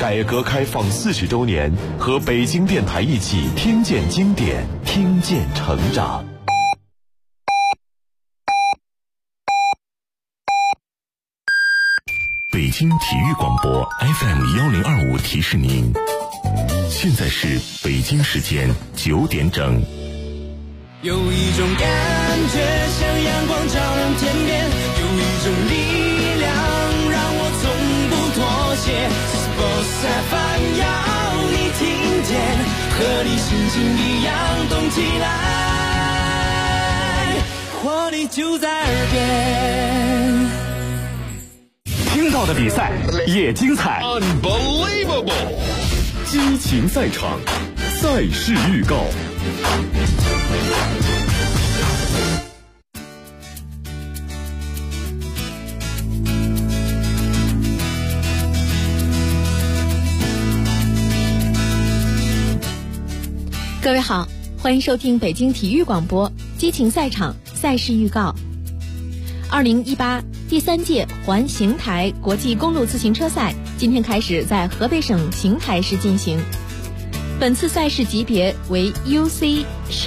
改革开放40周年，和北京电台一起听见经典，听见成长。北京体育广播 FM1025提示您，现在是北京时间9点整。 有一种感觉像阳光照亮天边，有一种力量让我从不妥协。Sports FM 要你听见，和你心情一样动起来，活力就在耳边。 听到的比赛也精彩 Unbelievable， 激情赛场，赛事预告。 各位好，欢迎收听北京体育广播激情赛场赛事预告。2018第3届环邢台国际公路自行车赛今天开始在河北省邢台市进行。本次赛事级别为 UC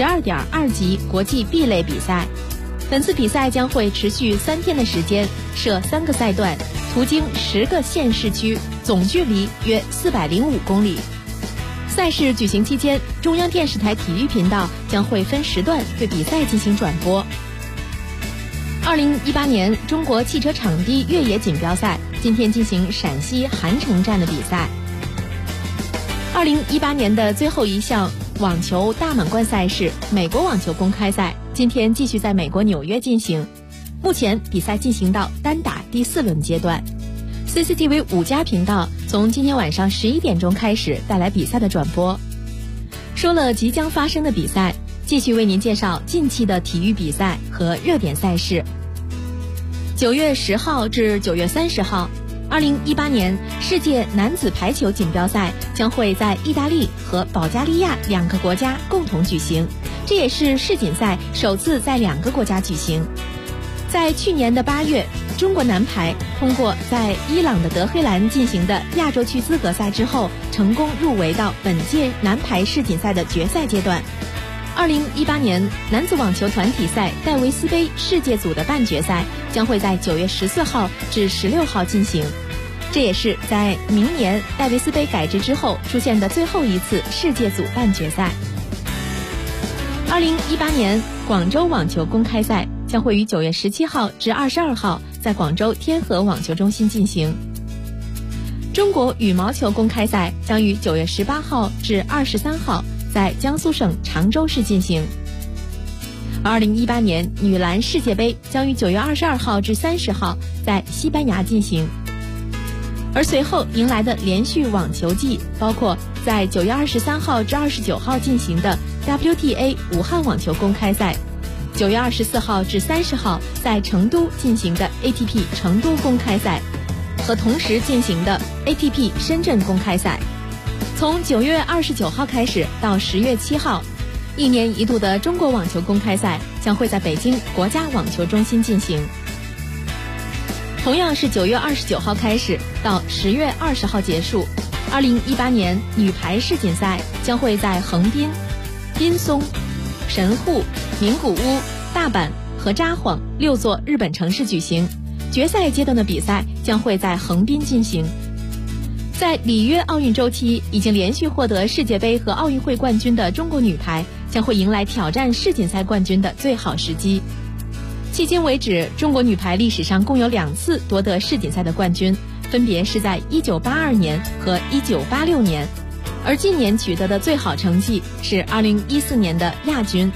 12.2级国际 B 类比赛。本次比赛将会持续3天的时间，设3个赛段，途经10个县市区，总距离约405公里。赛事举行期间，中央电视台体育频道将会分时段对比赛进行转播。2018年中国汽车场地越野锦标赛今天进行陕西韩城站的比赛。2018年的最后一项网球大满贯赛事美国网球公开赛今天继续在美国纽约进行，目前比赛进行到单打第4轮阶段。CCTV 5家频道从今天晚上11点钟开始带来比赛的转播。说了即将发生的比赛，继续为您介绍近期的体育比赛和热点赛事。9月10号至9月30号，2018年世界男子排球锦标赛将会在意大利和保加利亚2个国家共同举行，这也是世锦赛首次在2个国家举行。在去年的8月，中国男排通过在伊朗的德黑兰进行的亚洲区资格赛之后，成功入围到本届男排世锦赛的决赛阶段。2018年男子网球团体赛戴维斯杯世界组的半决赛将会在9月14号至16号进行，这也是在明年戴维斯杯改制之后出现的最后一次世界组半决赛。2018年广州网球公开赛将会于9月17号至22号在广州天河网球中心进行。中国羽毛球公开赛将于9月18号至23号在江苏省常州市进行。2018年女篮世界杯将于9月22号至30号在西班牙进行。而随后迎来的连续网球季包括在9月23号至29号进行的 WTA 武汉网球公开赛，9月24号至30号在成都进行的 ATP 成都公开赛和同时进行的 ATP 深圳公开赛。从9月29号开始到10月7号，1年一度的中国网球公开赛将会在北京国家网球中心进行。同样是9月29号开始到10月20号结束，2018年女排世锦赛将会在横滨、滨松、神户、名古屋、大阪和札幌6座日本城市举行，决赛阶段的比赛将会在横滨进行。在里约奥运周期已经连续获得世界杯和奥运会冠军的中国女排将会迎来挑战世锦赛冠军的最好时机。迄今为止，中国女排历史上共有2次夺得世锦赛的冠军，分别是在1982年和1986年，而今年取得的最好成绩是2014年的亚军。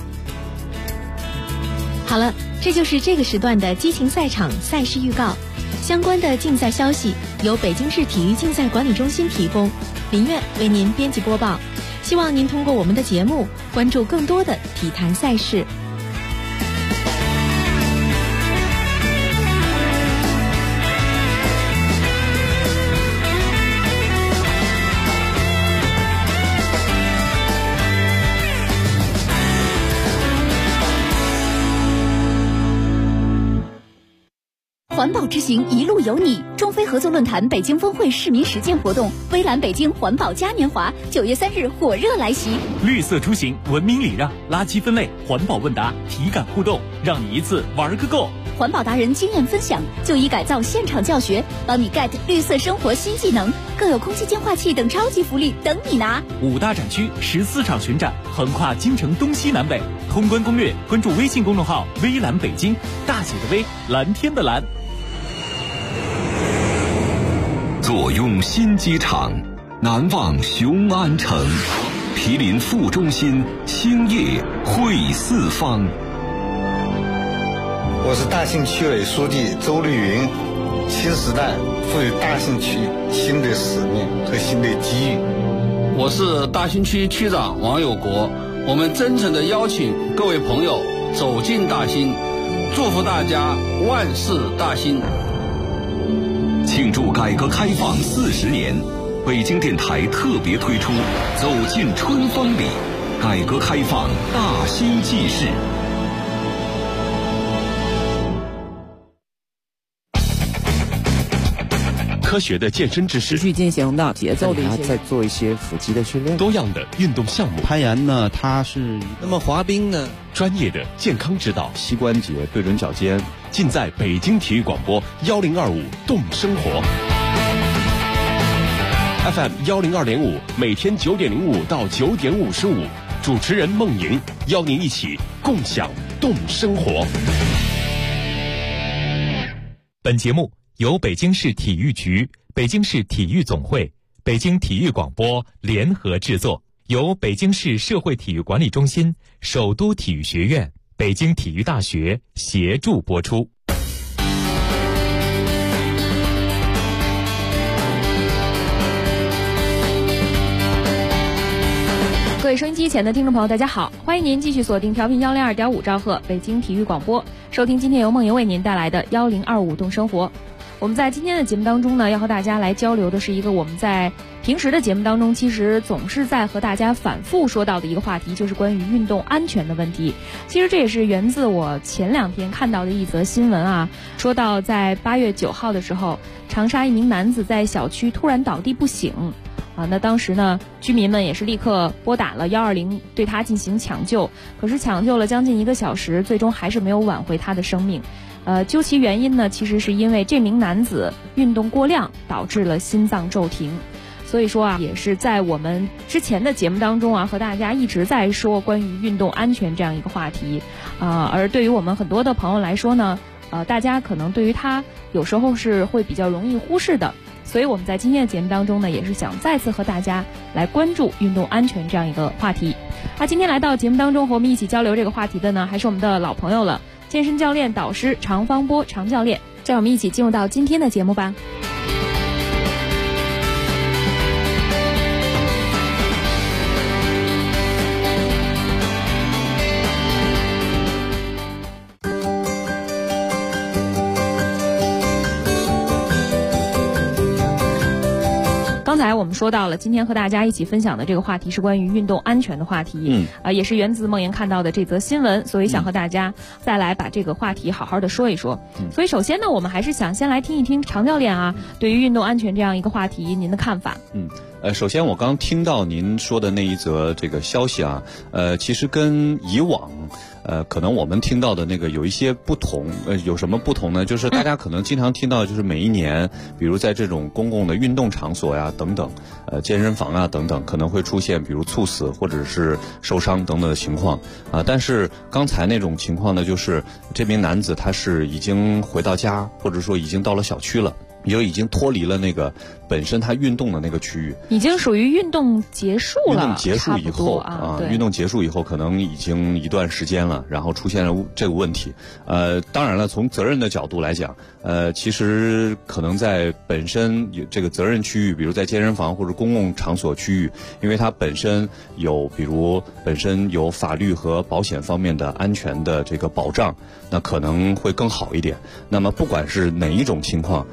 好了，这就是这个时段的激情赛场赛事预告。相关的竞赛消息由北京市体育竞赛管理中心提供，林苑为您编辑播报。希望您通过我们的节目关注更多的体坛赛事。 环保之行一路有你，中非合作论坛北京峰会市民实践活动，微蓝北京环保嘉年华9月3日火热来袭。 绿色出行，文明礼让，垃圾分类，环保问答，体感互动，让你一次玩个够。 环保达人经验分享，就医改造现场教学，帮你 get 绿色生活新技能，更有空气净化器等超级福利等你拿。 5大展区14场巡展，横跨京城东西南北。通关攻略，关注微信公众号“微蓝北京”，大写的微，蓝天的蓝。 坐拥新机场，难忘雄安城，毗邻副中心，兴业汇四方。 我是大兴区委书记周绿云，新时代赋予大兴区新的使命和新的机遇。 我是大兴区区长王有国，我们真诚地邀请各位朋友走进大兴，祝福大家万事大兴。 庆祝改革开放40年，北京电台特别推出走进春风里，改革开放大兴纪事。科学的健身知识， 持续进行的节奏的一些， 再做一些腹肌的训练， 多样的运动项目。 攀岩呢，它是那么滑冰呢， 专业的健康指导， 膝关节对准脚尖， 尽在北京体育广播1025动生活 FM 102.5，每天9点05到9点55，主持人孟莹邀您一起共享动生活。 本节目由北京市体育局、北京市体育总会、北京体育广播联合制作，由北京市社会体育管理中心、首都体育学院、北京体育大学协助播出。 各位收音机前的听众朋友，大家好，欢迎您继续锁定调频102.5兆赫北京体育广播，收听今天由梦莹为您带来的1025动生活。我们在今天的节目当中呢，要和大家来交流的是一个我们在平时的节目当中其实总是在和大家反复说到的一个话题，就是关于运动安全的问题。其实这也是源自我前2天看到的一则新闻啊，说到在8月9号的时候，长沙一名男子在小区突然倒地不醒啊，那当时呢，居民们也是立刻拨打了120对他进行抢救，可是抢救了将近1个小时，最终还是没有挽回他的生命。究其原因呢，其实是因为这名男子运动过量导致了心脏骤停。所以说啊，也是在我们之前的节目当中啊，和大家一直在说关于运动安全这样一个话题而对于我们很多的朋友来说呢，大家可能对于他有时候是会比较容易忽视的。所以我们在今天的节目当中呢，也是想再次和大家来关注运动安全这样一个话题。今天来到节目当中和我们一起交流这个话题的呢，还是我们的老朋友了，健身教练导师常方波常教练。让我们一起进入到今天的节目吧。刚才我们说到了，今天和大家一起分享的这个话题是关于运动安全的话题，也是源自梦莹看到的这则新闻，所以想和大家再来把这个话题好好的说一说。所以首先呢，我们还是想先来听一听常教练啊，对于运动安全这样一个话题，您的看法。 首先我刚听到您说的那一则这个消息啊，其实跟以往可能我们听到的那个有一些不同。有什么不同呢？就是大家可能经常听到，就是每一年，比如在这种公共的运动场所呀等等，健身房啊等等，可能会出现比如猝死或者是受伤等等的情况但是刚才那种情况呢，就是这名男子他是已经回到家，或者说已经到了小区了，也就已经脱离了那个本身他运动的那个区域， 已经属于运动结束了。 运动结束以后运动结束以后可能已经一段时间了，然后出现了这个问题。当然了，从责任的角度来讲，其实可能在本身有这个责任区域，比如在健身房或者公共场所区域，因为它本身有法律和保险方面的安全的这个保障，那可能会更好一点。那么不管是哪一种情况，其实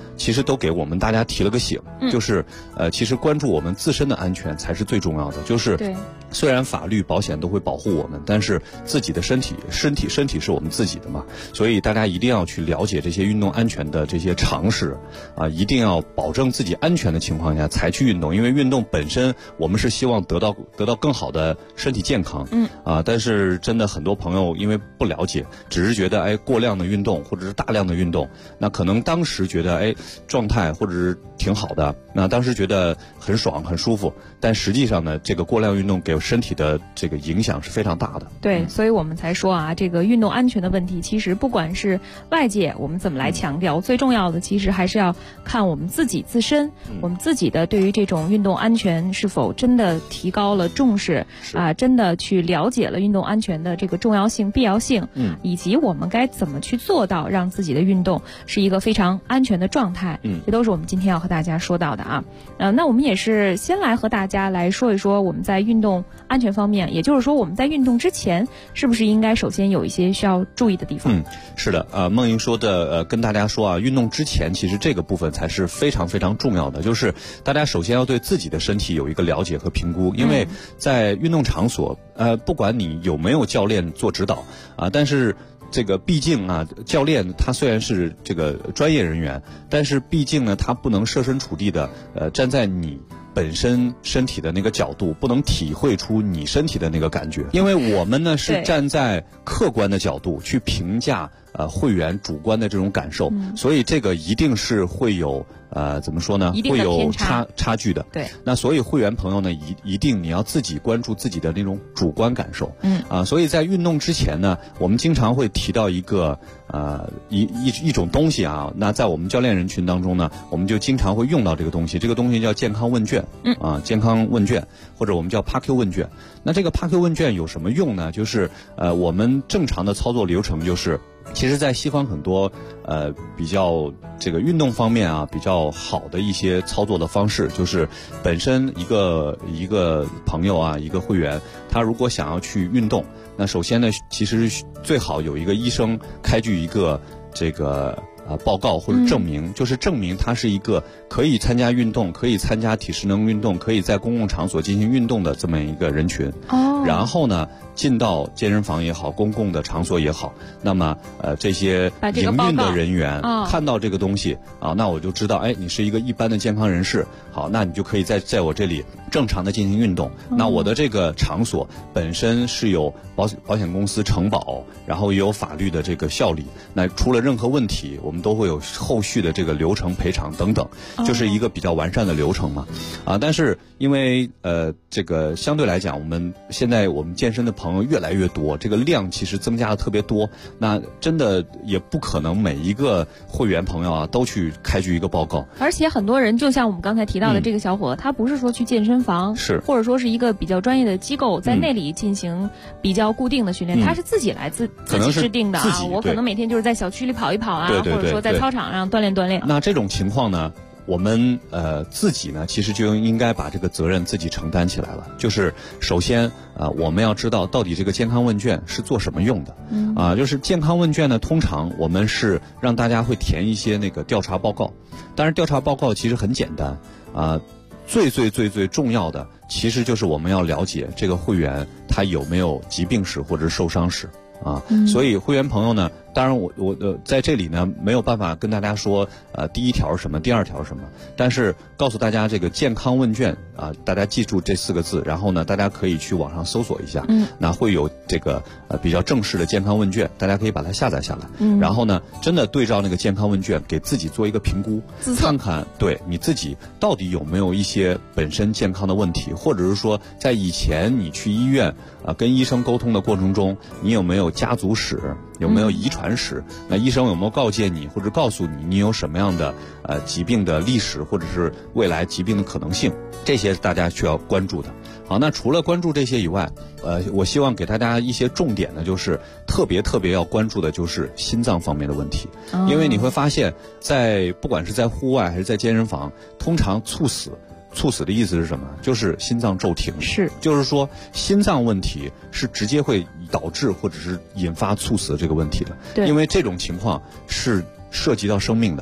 都给我们大家提了个醒，就是其实关注我们自身的安全才是最重要的。就是虽然法律保险都会保护我们，但是自己的身体是我们自己的嘛，所以大家一定要去了解这些运动安全的这些常识啊，一定要保证自己安全的情况下才去运动，因为运动本身我们是希望得到更好的身体健康，但是真的很多朋友因为不了解，只是觉得过量的运动或者是大量的运动，那可能当时觉得状态或者是挺好的，那当时觉得很爽很舒服，但实际上呢，这个过量运动给身体的这个影响是非常大的。 对，所以我们才说啊，这个运动安全的问题，其实不管是外界我们怎么来强调，最重要的其实还是要看我们自己自身，我们自己的对于这种运动安全是否真的提高了重视啊，真的去了解了运动安全的这个重要性、必要性，以及我们该怎么去做到让自己的运动是一个非常安全的状态。这都是我们今天要和大家说到的啊。那我们也是先来和大家来说一说我们在运动安全方面，也就是说我们在运动之前是不是应该首先有一些需要注意的地方？ 是的，梦莹说的跟大家说啊，运动之前其实这个部分才是非常非常重要的，就是大家首先要对自己的身体有一个了解和评估，因为在运动场所，不管你有没有教练做指导啊，但是这个毕竟啊，教练他虽然是这个专业人员，但是毕竟呢，他不能设身处地的站在你本身身体的那个角度，不能体会出你身体的那个感觉，因为我们呢是站在客观的角度去评价会员主观的这种感受，所以这个一定是会有怎么说呢？会有差距的。对。那所以会员朋友呢，一定你要自己关注自己的那种主观感受。所以在运动之前呢，我们经常会提到一个一种东西啊。那在我们教练人群当中呢，我们就经常会用到这个东西。这个东西叫健康问卷。健康问卷或者我们叫 PARQ 问卷。那这个 PARQ 问卷有什么用呢？就是我们正常的操作流程就是。其实在西方很多比较这个运动方面啊比较好的一些操作的方式，就是本身一个朋友啊，一个会员，他如果想要去运动，那首先呢，其实最好有一个医生开具一个这个报告或者证明，就是证明他是一个可以参加运动、可以参加体适能运动、可以在公共场所进行运动的这么一个人群。然后呢，进到健身房也好，公共的场所也好，那么这些营运的人员看到这个东西啊，那我就知道，你是一个一般的健康人士，好，那你就可以在我这里正常的进行运动。那我的这个场所本身是有保险公司承保，然后也有法律的这个效力，那出了任何问题，我们都会有后续的这个流程赔偿等等，就是一个比较完善的流程嘛。但是因为这个相对来讲，现在我们健身的朋友越来越多，这个量其实增加的特别多，那真的也不可能每一个会员朋友啊都去开具一个报告。而且很多人就像我们刚才提到的这个小伙，他不是说去健身房，是或者说是一个比较专业的机构在那里进行比较固定的训练，他是自己来自己制定的啊。我可能每天就是在小区里跑一跑啊，或者说在操场上锻炼锻炼。那这种情况呢，我们自己呢，其实就应该把这个责任自己承担起来了。就是首先我们要知道到底这个健康问卷是做什么用的。就是健康问卷呢，通常我们是让大家会填一些那个调查报告，但是调查报告其实很简单最重要的其实就是我们要了解这个会员他有没有疾病史或者受伤史所以会员朋友呢，当然我在这里呢没有办法跟大家说第一条什么，第二条什么，但是告诉大家这个健康问卷大家记住这4个字，然后呢大家可以去网上搜索一下，那会有这个比较正式的健康问卷，大家可以把它下载下来，然后呢真的对照那个健康问卷给自己做一个评估，看看对你自己到底有没有一些本身健康的问题，或者是说在以前你去医院跟医生沟通的过程中，你有没有家族史，有没有遗传史，那医生有没有告诫你或者告诉你有什么样的疾病的历史，或者是未来疾病的可能性，这些大家需要关注的。好，那除了关注这些以外，我希望给大家一些重点呢，就是特别要关注的就是心脏方面的问题，因为你会发现不管是在户外还是在健身房，通常猝死的意思是什么？就是心脏骤停，就是说心脏问题是直接会导致或者是引发猝死这个问题的，因为这种情况是涉及到生命的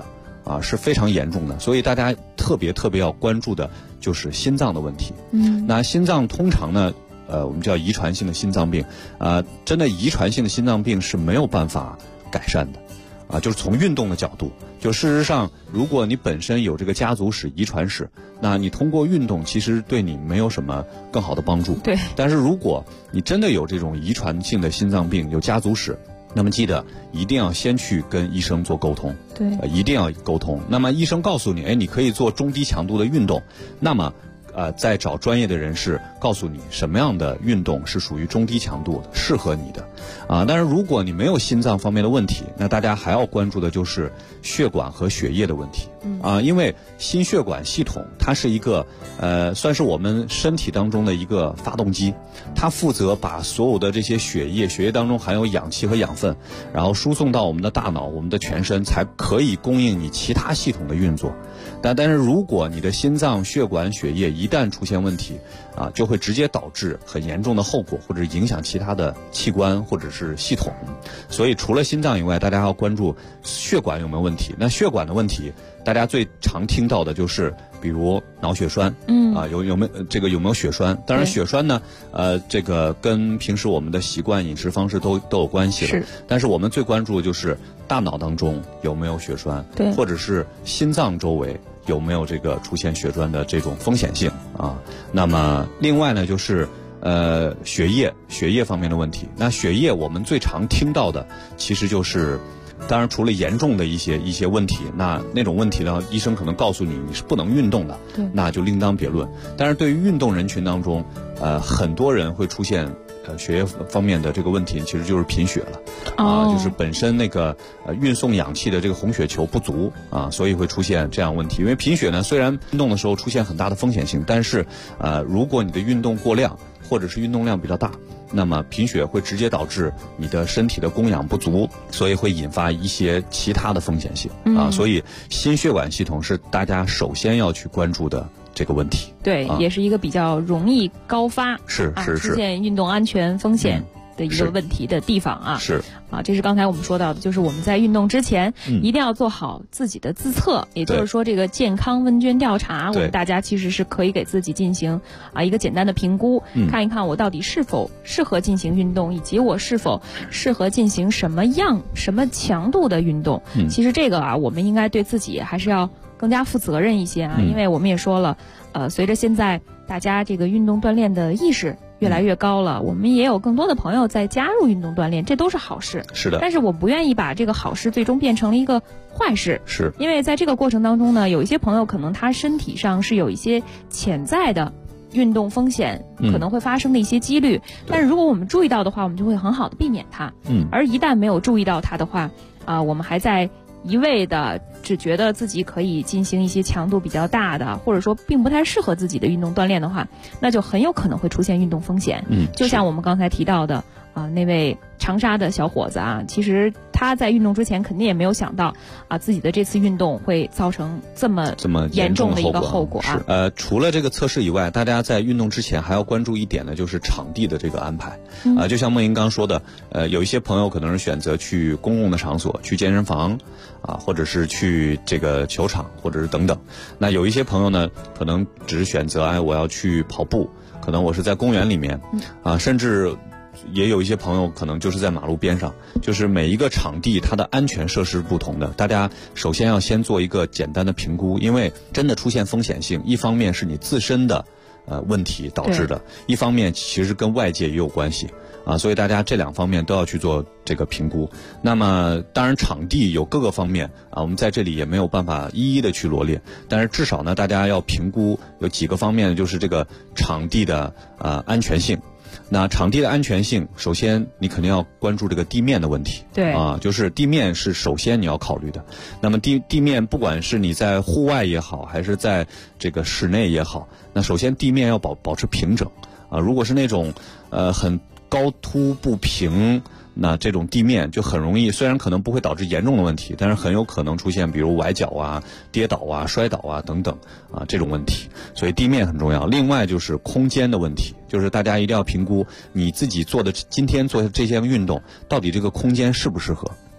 是非常严重的，所以大家特别要关注的就是心脏的问题。那心脏通常呢，我们叫遗传性的心脏病，真的遗传性的心脏病是没有办法改善的，就是从运动的角度，就事实上，如果你本身有这个家族史、遗传史，那你通过运动其实对你没有什么更好的帮助。 对。 但是如果你真的有这种遗传性的心脏病，有家族史，那么记得一定要先去跟医生做沟通。 对。 一定要沟通。那么医生告诉你，你可以做中低强度的运动，那么再找专业的人士告诉你什么样的运动是属于中低强度的，适合你的。但是如果你没有心脏方面的问题，那大家还要关注的就是血管和血液的问题。因为心血管系统它是一个算是我们身体当中的一个发动机，它负责把所有的这些血液当中含有氧气和养分，然后输送到我们的大脑、我们的全身，才可以供应你其他系统的运作。但是如果你的心脏、血管、血液一旦出现问题，就会直接导致很严重的后果，或者影响其他的器官或者是系统。所以除了心脏以外，大家要关注血管有没有问题。那血管的问题，大家最常听到的就是比如脑血栓，有没有血栓？当然血栓呢，这个跟平时我们的习惯、饮食方式都有关系了。但是我们最关注的就是大脑当中有没有血栓，或者是心脏周围有没有这个出现血栓的这种风险性啊？那么另外呢，就是血液方面的问题。那血液我们最常听到的其实就是，当然除了严重的一些问题，那种问题呢，医生可能告诉你是不能运动的，那就另当别论。但是对于运动人群当中，很多人会出现血液方面的这个问题，其实就是贫血了。就是本身那个运送氧气的这个红血球不足所以会出现这样问题。因为贫血呢，虽然运动的时候出现很大的风险性，但是如果你的运动过量，或者是运动量比较大，那么贫血会直接导致你的身体的供氧不足，所以会引发一些其他的风险性所以心血管系统是大家首先要去关注的这个问题。 对，也是一个比较容易高发出现运动安全风险的一个问题的地方这是刚才我们说到的，就是我们在运动之前一定要做好自己的自测，也就是说这个健康问卷调查，我们大家其实是可以给自己进行一个简单的评估，看一看我到底是否适合进行运动，以及我是否适合进行什么强度的运动。其实这个我们应该对自己还是要更加负责任一些因为我们也说了，随着现在大家这个运动锻炼的意识越来越高了，我们也有更多的朋友在加入运动锻炼，这都是好事。 是的。 但是我不愿意把这个好事最终变成了一个坏事。 是。因为在这个过程当中呢，有一些朋友可能他身体上是有一些潜在的运动风险可能会发生的一些几率，但是如果我们注意到的话，我们就会很好的避免它。而一旦没有注意到它的话，我们还在一味的只觉得自己可以进行一些强度比较大的，或者说并不太适合自己的运动锻炼的话，那就很有可能会出现运动风险。就像我们刚才提到的那位长沙的小伙子其实他在运动之前肯定也没有想到自己的这次运动会造成这么严重的一个后果除了这个测试以外，大家在运动之前还要关注一点呢，就是场地的这个安排就像梦莹刚说的，有一些朋友可能是选择去公共的场所，去健身房或者是去这个球场，或者是等等。那有一些朋友呢，可能只是选择我要去跑步，可能我是在公园里面甚至也有一些朋友可能就是在马路边上。就是每一个场地它的安全设施不同的，大家首先要先做一个简单的评估，因为真的出现风险性，一方面是你自身的问题导致的，一方面其实跟外界也有关系所以大家这两方面都要去做这个评估。那么当然场地有各个方面我们在这里也没有办法一一的去罗列，但是至少呢大家要评估有几个方面，就是这个场地的安全性。那场地的安全性，首先你肯定要关注这个地面的问题。 对就是地面是首先你要考虑的。那么地面不管是你在户外也好，还是在这个室内也好，那首先地面要保持平整如果是那种很高凸不平，那这种地面就很容易，虽然可能不会导致严重的问题，但是很有可能出现比如崴脚跌倒摔倒等等这种问题。所以地面很重要。另外就是空间的问题，就是大家一定要评估你自己今天做的这项运动到底这个空间适不适合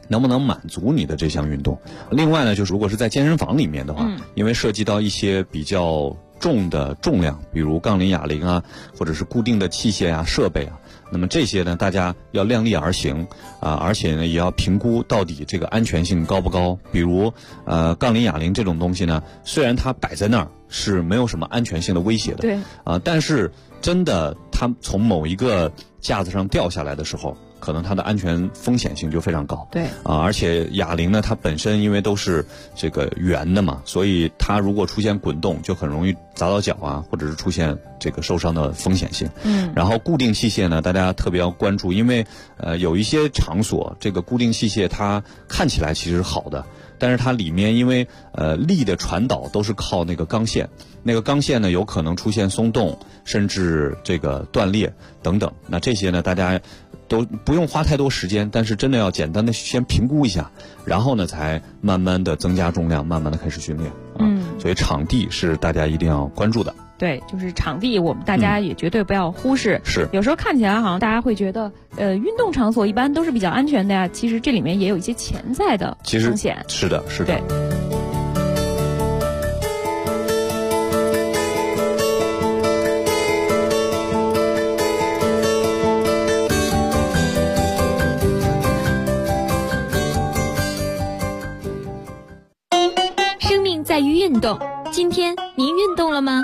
能不能满足你的这项运动。另外呢，就是如果是在健身房里面的话，因为涉及到一些比较重的重量，比如杠铃、哑铃啊，或者是固定的器械啊、设备啊，那么这些呢，大家要量力而行啊，而且呢，也要评估到底这个安全性高不高。比如杠铃、哑铃这种东西呢，虽然它摆在那儿是没有什么安全性的威胁的， 对啊，但是真的它从某一个架子上掉下来的时候，可能它的安全风险性就非常高。 对啊，而且哑铃呢，它本身因为都是这个圆的嘛，所以它如果出现滚动，就很容易砸到脚啊，或者是出现这个受伤的风险性。然后固定器械呢，大家特别要关注，因为有一些场所这个固定器械它看起来其实是好的，但是它里面因为力的传导都是靠那个钢线，那个钢线呢有可能出现松动，甚至这个断裂等等。那这些呢，大家都不用花太多时间，但是真的要简单的先评估一下，然后呢才慢慢的增加重量，慢慢的开始训练。所以场地是大家一定要关注的。 对，就是场地，我们大家也绝对不要忽视。 是， 有时候看起来好像大家会觉得，运动场所一般都是比较安全的呀，其实这里面也有一些潜在的风险。 是的，是的。 对。 生命在于运动，今天您运动了吗？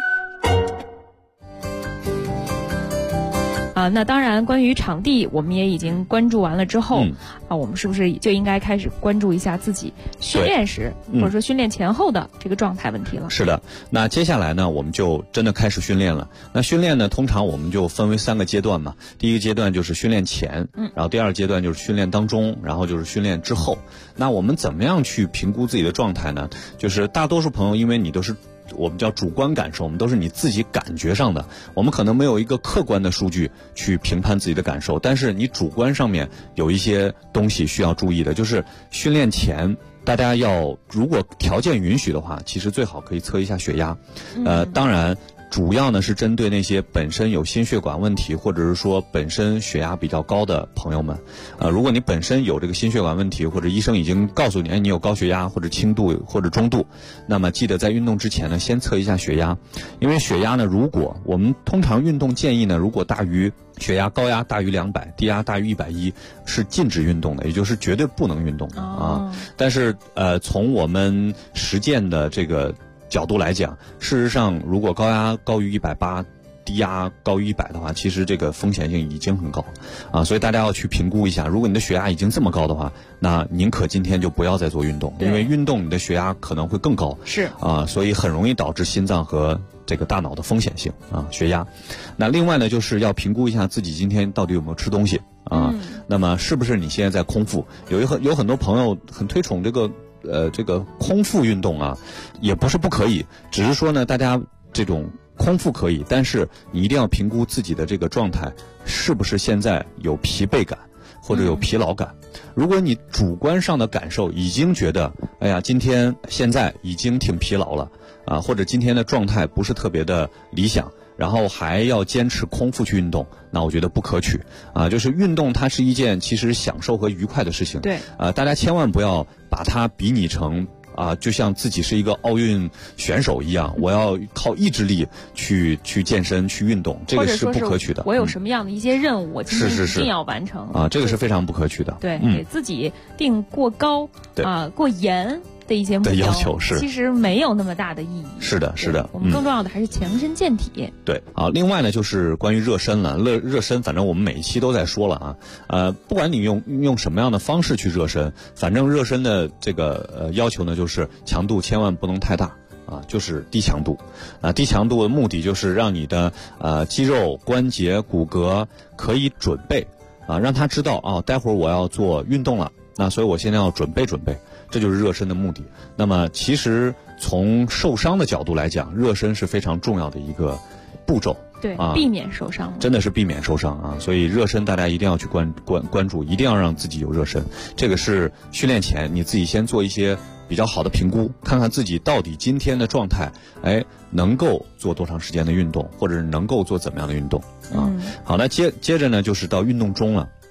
那当然，关于场地，我们也已经关注完了之后，我们是不是就应该开始关注一下自己训练时，或者说训练前后的这个状态问题了？ 是的，那接下来呢，我们就真的开始训练了。那训练呢，通常我们就分为3个阶段嘛。第一个阶段就是训练前，然后第二个阶段就是训练当中，然后就是训练之后。那我们怎么样去评估自己的状态呢？就是大多数朋友，因为你都是我们叫主观感受，我们都是你自己感觉上的，我们可能没有一个客观的数据去评判自己的感受，但是你主观上面有一些东西需要注意的，就是训练前大家要如果条件允许的话，其实最好可以测一下血压。当然主要呢是针对那些本身有心血管问题，或者是说本身血压比较高的朋友们。如果你本身有这个心血管问题，或者医生已经告诉你，你有高血压或者轻度或者中度，那么记得在运动之前呢，先测一下血压。因为血压呢，如果我们通常运动建议呢，如果大于血压高压大于200，低压大于110，是禁止运动的，也就是绝对不能运动的啊。但是从我们实践的这个角度来讲，事实上如果高压高于180，低压高于100的话，其实这个风险性已经很高啊，所以大家要去评估一下。如果你的血压已经这么高的话，那宁可今天就不要再做运动，因为运动你的血压可能会更高， 是啊，所以很容易导致心脏和这个大脑的风险性啊，血压。那另外呢，就是要评估一下自己今天到底有没有吃东西啊，那么是不是你现在在空腹？有很多朋友很推崇这个空腹运动啊，也不是不可以，只是说呢，大家这种空腹可以，但是你一定要评估自己的这个状态是不是现在有疲惫感或者有疲劳感。如果你主观上的感受已经觉得，哎呀，今天现在已经挺疲劳了啊，或者今天的状态不是特别的理想，然后还要坚持空腹去运动，那我觉得不可取啊。就是运动它是一件其实享受和愉快的事情， 对啊，大家千万不要把它比拟成就像自己是一个奥运选手一样，我要靠意志力去健身去运动，这个是不可取的。 我有什么样的一些任务，我今天一定要完成啊，这个是非常不可取的。 对，给自己定过高过严的一些目标的要求是， 其实没有那么大的意义。 是的，是的， 我们更重要的还是强身健体。 对啊，另外呢，就是关于热身了。热身，反正我们每一期都在说了啊。不管你用什么样的方式去热身，反正热身的这个要求呢，就是强度千万不能太大啊，就是低强度。低强度的目的就是让你的肌肉、关节、骨骼可以准备让他知道待会儿我要做运动了，那所以我现在要准备。这就是热身的目的。那么其实从受伤的角度来讲，热身是非常重要的一个步骤。 对，避免受伤， 真的是避免受伤啊！所以热身大家一定要去关注，一定要让自己有热身。这个是训练前你自己先做一些比较好的评估，看看自己到底今天的状态，能够做多长时间的运动，或者是能够做怎么样的运动啊？好，那接着呢，就是到运动中了。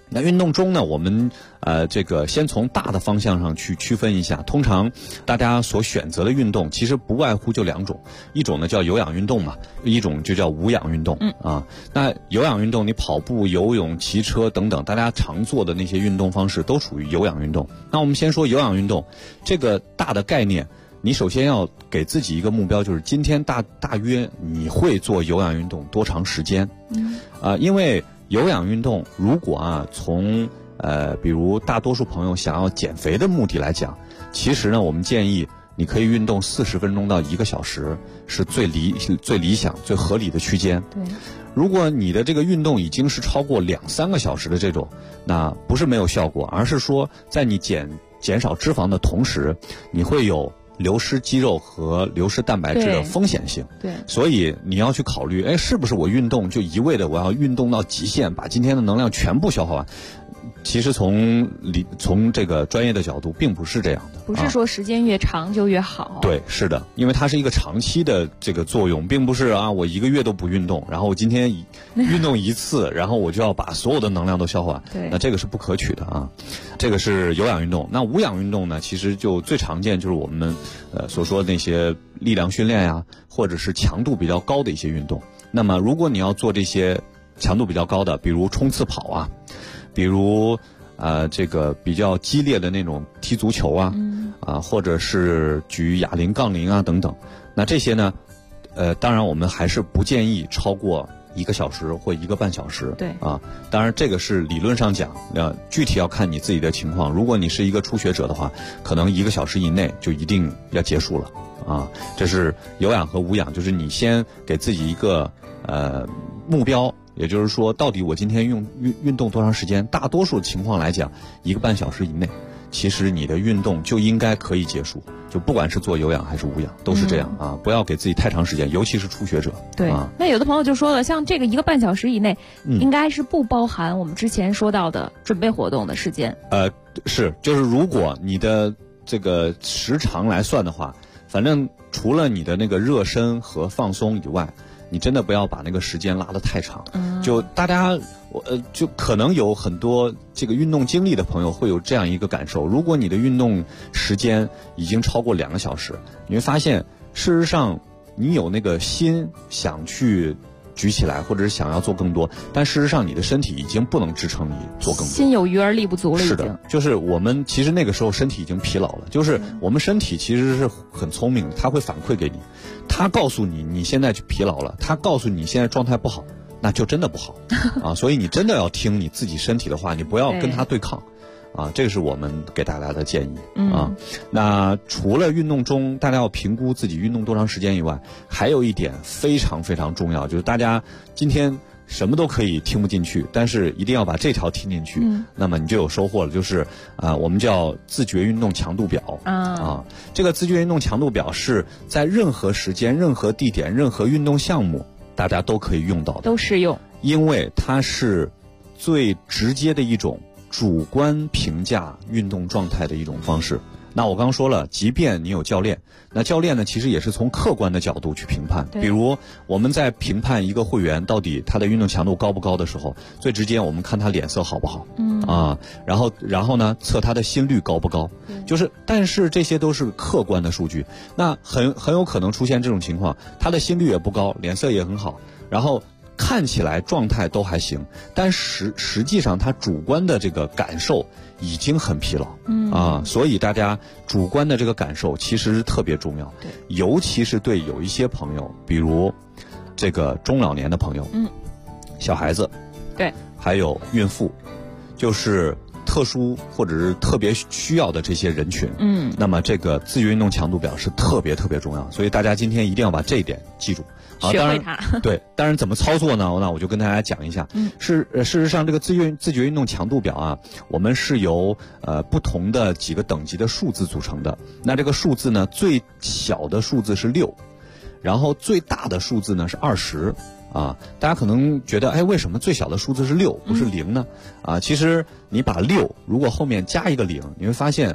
那运动中呢，我们这个先从大的方向上去区分一下。通常大家所选择的运动其实不外乎就2种，一种呢叫有氧运动嘛，一种就叫无氧运动。那有氧运动，你跑步、游泳、骑车等等，大家常做的那些运动方式都属于有氧运动。那我们先说有氧运动，这个大的概念，你首先要给自己一个目标，就是今天大约你会做有氧运动多长时间？因为有氧运动，如果从比如大多数朋友想要减肥的目的来讲，其实呢，我们建议你可以运动40分钟到1个小时，是最理想、最合理的区间。 对， 如果你的这个运动已经是超过2-3个小时的这种，那不是没有效果，而是说在你减少脂肪的同时，你会有流失肌肉和流失蛋白质的风险性。 对， 所以你要去考虑，是不是我运动就一味的我要运动到极限，把今天的能量全部消耗完？其实从这个专业的角度，并不是这样的， 不是说时间越长就越好。 对，是的，因为它是一个长期的这个作用，并不是我1个月都不运动，然后我今天运动1次，然后我就要把所有的能量都消化完。 对， 那这个是不可取的啊。这个是有氧运动。那无氧运动呢，其实就最常见就是我们所说的那些力量训练呀，或者是强度比较高的一些运动。那么如果你要做这些强度比较高的，比如冲刺跑啊，比如这个比较激烈的那种踢足球啊，或者是举哑铃、杠铃啊等等，那这些呢，当然我们还是不建议超过1个小时或1个半小时。 对当然这个是理论上讲，具体要看你自己的情况。如果你是一个初学者的话，可能1个小时以内就一定要结束了这是有氧和无氧，就是你先给自己一个目标。也就是说，到底我今天运动多长时间？大多数情况来讲，1个半小时以内，其实你的运动就应该可以结束。就不管是做有氧还是无氧，都是这样不要给自己太长时间，尤其是初学者。 对那有的朋友就说了，像这个1个半小时以内，应该是不包含我们之前说到的准备活动的时间。 就是如果你的这个时长来算的话，反正除了你的那个热身和放松以外，你真的不要把那个时间拉得太长。就大家就可能有很多这个运动经历的朋友会有这样一个感受，如果你的运动时间已经超过2个小时，你会发现事实上你有那个心想去举起来，或者是想要做更多，但事实上你的身体已经不能支撑你做更多， 心有余而力不足了已经。 是的，就是我们其实那个时候身体已经疲劳了，就是我们身体其实是很聪明的，它会反馈给你，它告诉你你现在疲劳了，它告诉你现在状态不好，那就真的不好所以你真的要听你自己身体的话，你不要跟它对抗这个是我们给大家的建议那除了运动中大家要评估自己运动多长时间以外，还有一点非常非常重要，就是大家今天什么都可以听不进去，但是一定要把这条听进去那么你就有收获了，就是我们叫自觉运动强度表这个自觉运动强度表是在任何时间、任何地点、任何运动项目大家都可以用到的， 都适用， 因为它是最直接的一种主观评价运动状态的一种方式。那我刚说了，即便你有教练，那教练呢其实也是从客观的角度去评判。比如我们在评判一个会员到底他的运动强度高不高的时候，最直接我们看他脸色好不好然后呢测他的心率高不高，就是但是这些都是客观的数据，那很有可能出现这种情况，他的心率也不高，脸色也很好，然后看起来状态都还行，但实际上他主观的这个感受已经很疲劳所以大家主观的这个感受其实是特别重要，尤其是对有一些朋友，比如这个中老年的朋友小孩子对， 还有孕妇，就是特殊或者是特别需要的这些人群那么这个自觉运动强度表是特别特别重要，所以大家今天一定要把这一点记住。 学会它。 对，当然怎么操作呢？那我就跟大家讲一下。事实上，这个自觉运动强度表我们是由不同的几个等级的数字组成的。那这个数字呢，最小的数字是6， 然后最大的数字呢是20。大家可能觉得，为什么最小的数字是6，不是0呢？其实你把6如果后面加一个0，你会发现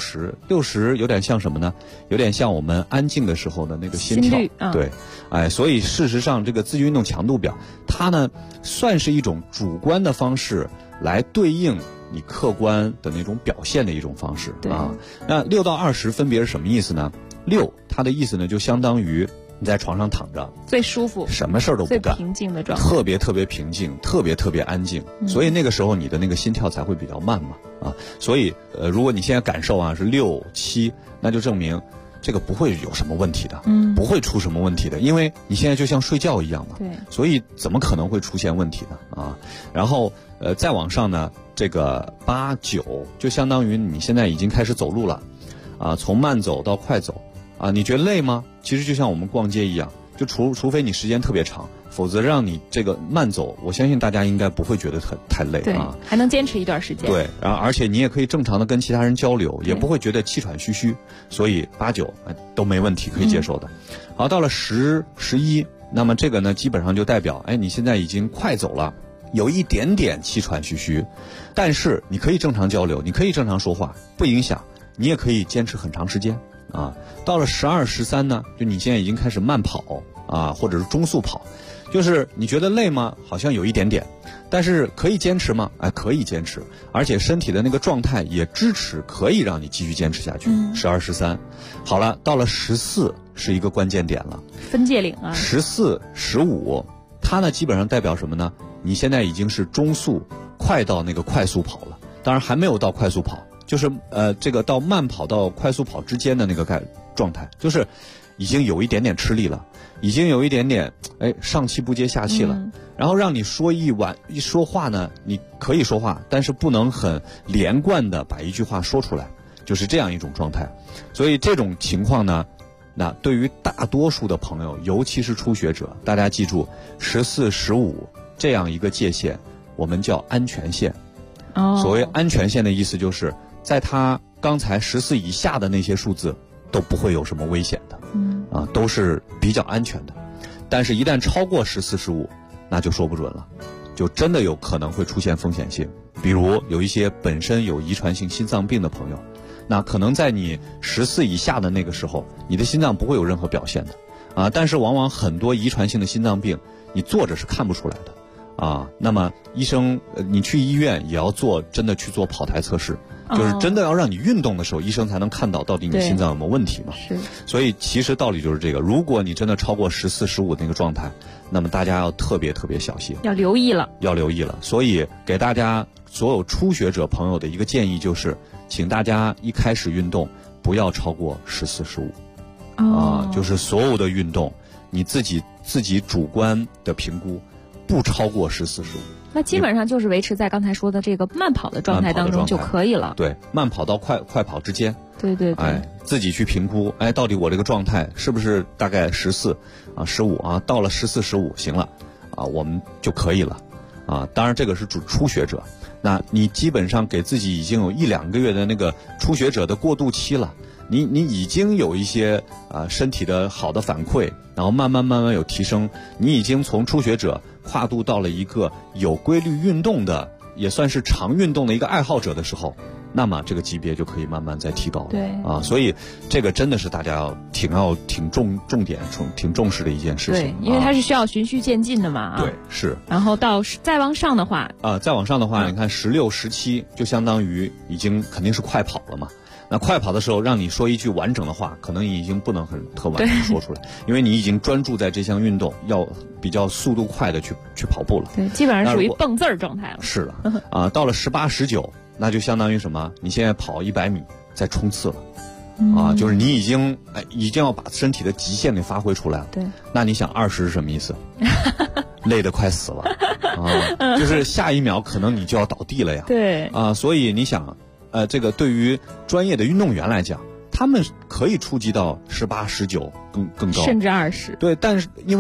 60有点像什么呢？有点像我们安静的时候的那个心跳。对，所以事实上这个自律运动强度表，它呢算是一种主观的方式来对应你客观的那种表现的一种方式啊。那6到20分别是什么意思呢？6它的意思呢就相当于你在床上躺着， 最舒服， 什么事儿都不干， 最平静的状态， 特别特别平静，特别特别安静，所以那个时候你的那个心跳才会比较慢嘛。所以如果你现在感受是6、7，那就证明这个不会有什么问题的，不会出什么问题的，因为你现在就像睡觉一样嘛， 对， 所以怎么可能会出现问题呢？然后再往上呢，这个8、9就相当于你现在已经开始走路了，从慢走到快走。你觉得累吗？其实就像我们逛街一样，就除非你时间特别长，否则让你这个慢走，我相信大家应该不会觉得太累啊， 还能坚持一段时间。 对，然后而且你也可以正常的跟其他人交流，也不会觉得气喘吁吁，所以8、9都没问题，可以接受的。好，到了10、11，那么这个呢，基本上就代表你现在已经快走了，有一点点气喘吁吁，但是你可以正常交流，你可以正常说话，不影响，你也可以坚持很长时间。到了12、13呢，就你现在已经开始慢跑或者是中速跑，就是你觉得累吗？好像有一点点，但是可以坚持吗？可以坚持，而且身体的那个状态也支持，可以让你继续坚持下去。12、13，好了，到了14是一个关键点了， 分界岭 14、15，它呢基本上代表什么呢？你现在已经是中速快到那个快速跑了，当然还没有到快速跑。就是这个到慢跑到快速跑之间的那个状态，就是已经有一点点吃力了，已经有一点点上气不接下气了。然后让你说一说话呢，你可以说话，但是不能很连贯的把一句话说出来，就是这样一种状态。所以这种情况呢，那对于大多数的朋友，尤其是初学者，大家记住14、15这样一个界限，我们叫安全线。所谓安全线的意思就是，在它刚才14以下的那些数字都不会有什么危险的，都是比较安全的。但是一旦超过14、15，那就说不准了，就真的有可能会出现风险性。比如有一些本身有遗传性心脏病的朋友，那可能在你14以下的那个时候，你的心脏不会有任何表现的，但是往往很多遗传性的心脏病，你坐着是看不出来的。那么医生，你去医院也要真的去做跑台测试，就是真的要让你运动的时候，医生才能看到到底你心脏有没有问题嘛。 是。 所以其实道理就是这个，如果你真的超过14、15那个状态，那么大家要特别特别小心， 要留意了。 所以给大家所有初学者朋友的一个建议就是，请大家一开始运动不要超过14、15。就是所有的运动，你自己主观的评估。不超过14、15， 那基本上就是维持在刚才说的这个慢跑的状态当中就可以了。 对，慢跑到快跑之间。 对。 自己去评估，到底我这个状态是不是大概14、15到了14、15行了，我们就可以了。当然这个是初学者，那你基本上给自己已经有1、2个月的那个初学者的过渡期了。你已经有一些身体的好的反馈，然后慢慢有提升，你已经从初学者跨度到了一个有规律运动的，也算是常运动的一个爱好者的时候，那么这个级别就可以慢慢再提高了。 对所以这个真的是大家挺重点挺重视的一件事情。 对，因为它是需要循序渐进的嘛。 对，是。 然后再往上的话你看16、17就相当于已经肯定是快跑了嘛。那快跑的时候，让你说一句完整的话，可能已经不能特完整说出来，因为你已经专注在这项运动，要比较速度快的去跑步了。 对，基本上属于蹦字儿状态了。 是了，到了18、19，那就相当于什么？你现在跑100米再冲刺了，就是你已经要把身体的极限给发挥出来了。 对， 那你想20是什么意思？累得快死了就是下一秒可能你就要倒地了呀。 对所以你想。这个对于专业的运动员来讲，他们可以触及到18、19更高， 甚至20。 对，但是因为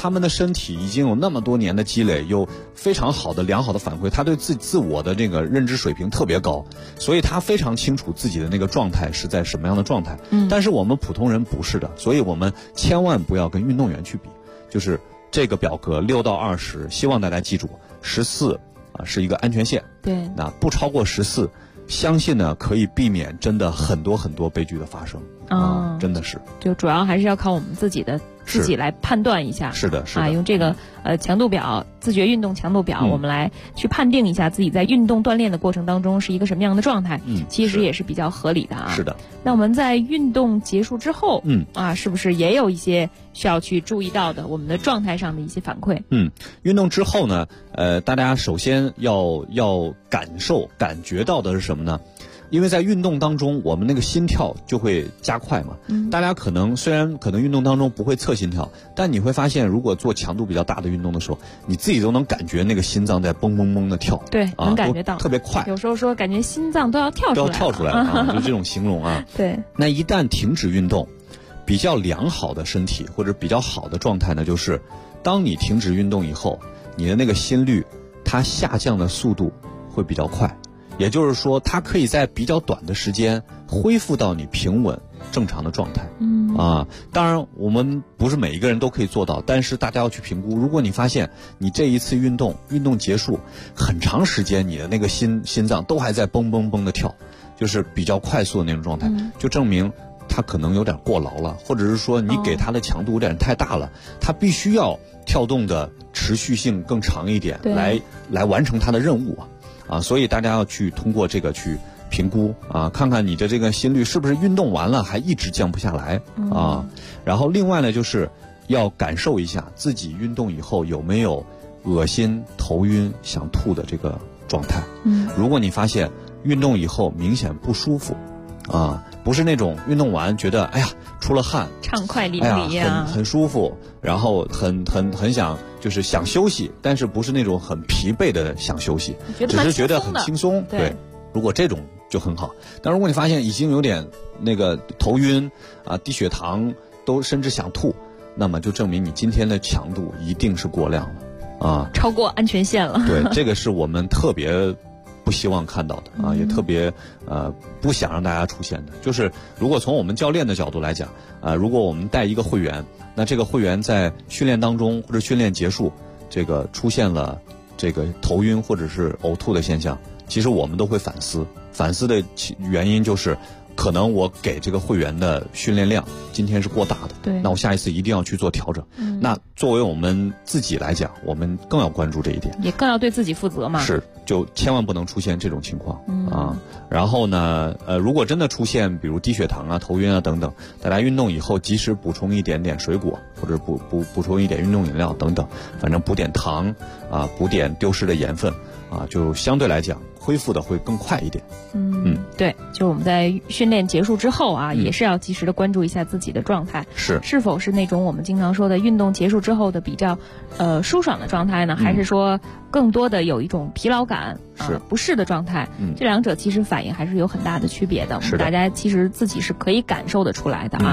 他们的身体已经有那么多年的积累，有非常好的良好的反馈，他对自我的这个认知水平特别高，所以他非常清楚自己的那个状态是在什么样的状态。但是我们普通人不是的，所以我们千万不要跟运动员去比。就是这个表格6到20，希望大家记住，14是一个安全线。 对， 那不超过14，相信呢可以避免真的很多悲剧的发生。真的是， 就主要还是要靠我们自己来判断一下。 是的，是的。 用这个强度表，自觉运动强度表，我们来去判定一下自己在运动锻炼的过程当中是一个什么样的状态。其实也是比较合理的啊。 是的。 那我们在运动结束之后，是不是也有一些需要去注意到的我们的状态上的一些反馈？ 运动之后呢，大家首先要感觉到的是什么呢？因为在运动当中，我们那个心跳就会加快嘛。大家虽然运动当中不会测心跳，但你会发现，如果做强度比较大的运动的时候，你自己都能感觉那个心脏在蹦蹦蹦的跳。 对，能感觉到， 特别快。 有时候说感觉心脏都要跳出来了，就这种形容啊。 对。 那一旦停止运动，比较良好的身体或者比较好的状态呢，就是当你停止运动以后，你的那个心率它下降的速度会比较快。也就是说，它可以在比较短的时间恢复到你平稳正常的状态。当然我们不是每一个人都可以做到，但是大家要去评估。如果你发现你这一次运动结束很长时间，你的那个心脏都还在蹦蹦蹦的跳，就是比较快速的那种状态，就证明它可能有点过劳了，或者是说你给它的强度有点太大了，它必须要跳动的持续性更长一点，来完成它的任务所以大家要去通过这个去评估看看你的这个心率是不是运动完了还一直降不下来然后另外呢，就是要感受一下自己运动以后有没有恶心、头晕、想吐的这个状态。如果你发现运动以后明显不舒服不是那种运动完觉得哎呀出了汗畅快淋漓很舒服，然后很想就是想休息，但是不是那种很疲惫的想休息，只是觉得很轻松。对，如果这种就很好。但如果你发现已经有点那个头晕低血糖，都甚至想吐，那么就证明你今天的强度一定是过量了超过安全线了。 对，这个是我们特别不希望看到的也特别不想让大家出现的。就是如果从我们教练的角度来讲如果我们带一个会员，那这个会员在训练当中或者训练结束这个出现了这个头晕或者是呕吐的现象，其实我们都会反思的原因就是可能我给这个会员的训练量今天是过大的， 对， 那我下一次一定要去做调整。那作为我们自己来讲，我们更要关注这一点， 也更要对自己负责嘛。 是，就千万不能出现这种情况然后呢如果真的出现比如低血糖头晕等等，大家运动以后及时补充一点点水果，或者补充一点运动饮料等等，反正补点糖补点丢失的盐分就相对来讲恢复的会更快一点。 对，就是我们在训练结束之后也是要及时的关注一下自己的状态，是否是那种我们经常说的运动结束之后的比较舒爽的状态呢，还是说更多的有一种疲劳感不适的状态。这两者其实反应还是有很大的区别的，大家其实自己是可以感受得出来的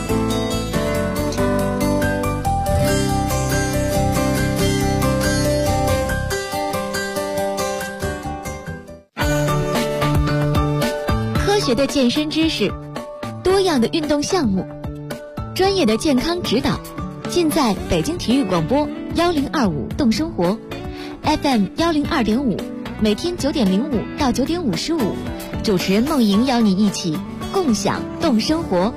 科学的健身知识，多样的运动项目，专业的健康指导，尽在北京体育广播1025动生活 FM 102.5，每天9点05到9点55，主持人梦莹邀你一起共享动生活。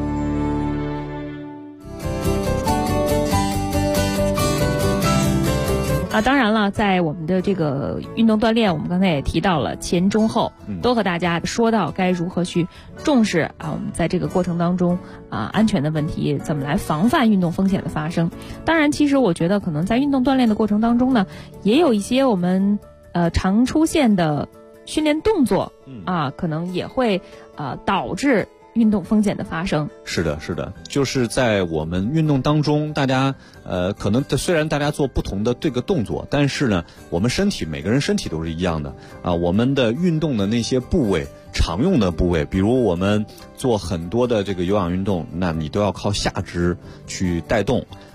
当然了，在我们的这个运动锻炼，我们刚才也提到了前中后，都和大家说到该如何去重视我们在这个过程当中安全的问题，怎么来防范运动风险的发生。当然，其实我觉得可能在运动锻炼的过程当中呢，也有一些我们常出现的训练动作可能也会导致运动风险的发生。 是的，就是在我们运动当中，大家可能虽然大家做不同的这个动作，但是呢，我们每个人身体都是一样的我们的运动的那些部位，常用的部位，比如我们做很多的这个有氧运动，那你都要靠下肢去带动。